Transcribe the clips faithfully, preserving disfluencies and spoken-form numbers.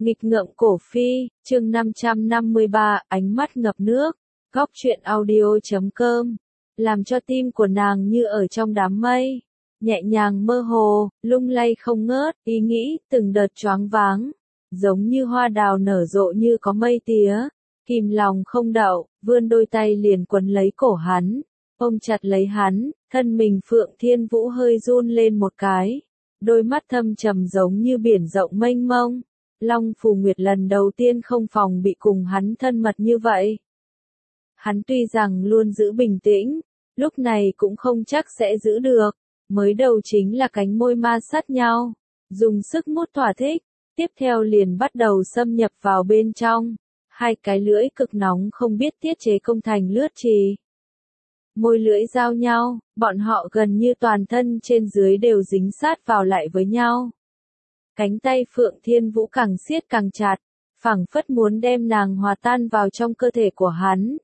Nghịch ngợm cổ phi, chương năm trăm năm mươi ba, ánh mắt ngập nước, góc truyện audio chấm com, làm cho tim của nàng như ở trong đám mây, nhẹ nhàng mơ hồ, lung lay không ngớt, ý nghĩ từng đợt choáng váng, giống như hoa đào nở rộ như có mây tía, kìm lòng không đậu, vươn đôi tay liền quấn lấy cổ hắn, ôm chặt lấy hắn, thân mình Phượng Thiên Vũ hơi run lên một cái, đôi mắt thâm trầm giống như biển rộng mênh mông. Long Phù Nguyệt lần đầu tiên không phòng bị cùng hắn thân mật như vậy. Hắn tuy rằng luôn giữ bình tĩnh, lúc này cũng không chắc sẽ giữ được, mới đầu chính là cánh môi ma sát nhau, dùng sức mút thỏa thích, tiếp theo liền bắt đầu xâm nhập vào bên trong, hai cái lưỡi cực nóng không biết tiết chế công thành lướt trì. Môi lưỡi giao nhau, bọn họ gần như toàn thân trên dưới đều dính sát vào lại với nhau. Cánh tay Phượng Thiên Vũ càng siết càng chặt, phảng phất muốn đem nàng hòa tan vào trong cơ thể của hắn.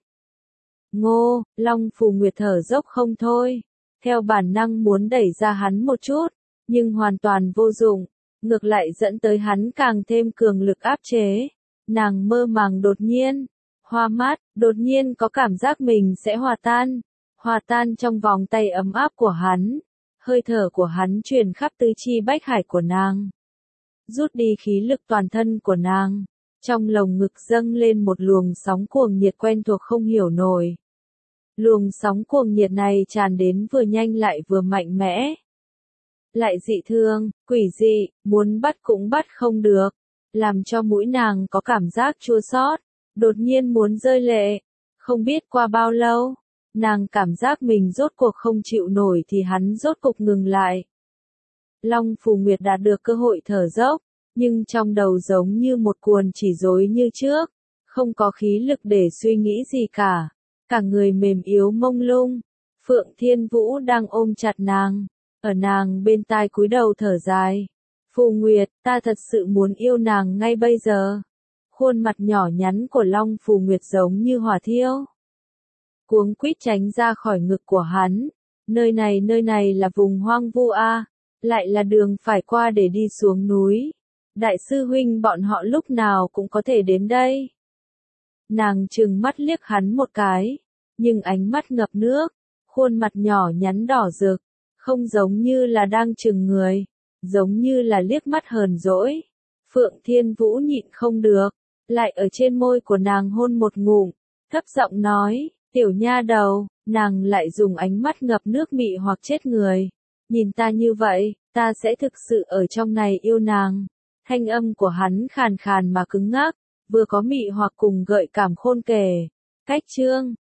Ngô, Long Phù Nguyệt thở dốc không thôi, theo bản năng muốn đẩy ra hắn một chút, nhưng hoàn toàn vô dụng, ngược lại dẫn tới hắn càng thêm cường lực áp chế. Nàng mơ màng đột nhiên, hoa mắt, đột nhiên có cảm giác mình sẽ hòa tan, hòa tan trong vòng tay ấm áp của hắn, hơi thở của hắn truyền khắp tứ chi bách hải của nàng. Rút đi khí lực toàn thân của nàng, trong lồng ngực dâng lên một luồng sóng cuồng nhiệt quen thuộc không hiểu nổi. Luồng sóng cuồng nhiệt này tràn đến vừa nhanh lại vừa mạnh mẽ. Lại dị thương, quỷ dị, muốn bắt cũng bắt không được, làm cho mũi nàng có cảm giác chua xót, đột nhiên muốn rơi lệ. Không biết qua bao lâu, nàng cảm giác mình rốt cuộc không chịu nổi thì hắn rốt cuộc ngừng lại. Long Phù Nguyệt đạt được cơ hội thở dốc, nhưng trong đầu giống như một cuồng chỉ rối như trước, không có khí lực để suy nghĩ gì cả, cả người mềm yếu mông lung. Phượng Thiên Vũ đang ôm chặt nàng, ở nàng bên tai cúi đầu thở dài. Phù Nguyệt, ta thật sự muốn yêu nàng ngay bây giờ. Khuôn mặt nhỏ nhắn của Long Phù Nguyệt giống như hỏa thiêu. Cuống quýt tránh ra khỏi ngực của hắn, nơi này nơi này là vùng hoang vu a, lại là đường phải qua để đi xuống núi. Đại sư huynh bọn họ lúc nào cũng có thể đến đây. Nàng trừng mắt liếc hắn một cái, nhưng ánh mắt ngập nước, khuôn mặt nhỏ nhắn đỏ rực, không giống như là đang trừng người, giống như là liếc mắt hờn dỗi. Phượng Thiên Vũ nhịn không được, lại ở trên môi của nàng hôn một ngụm, thấp giọng nói, tiểu nha đầu, nàng lại dùng ánh mắt ngập nước mị hoặc chết người. Nhìn ta như vậy, ta sẽ thực sự ở trong này yêu nàng. Thanh âm của hắn khàn khàn mà cứng ngắc, vừa có mị hoặc cùng gợi cảm khôn kể. Cách chương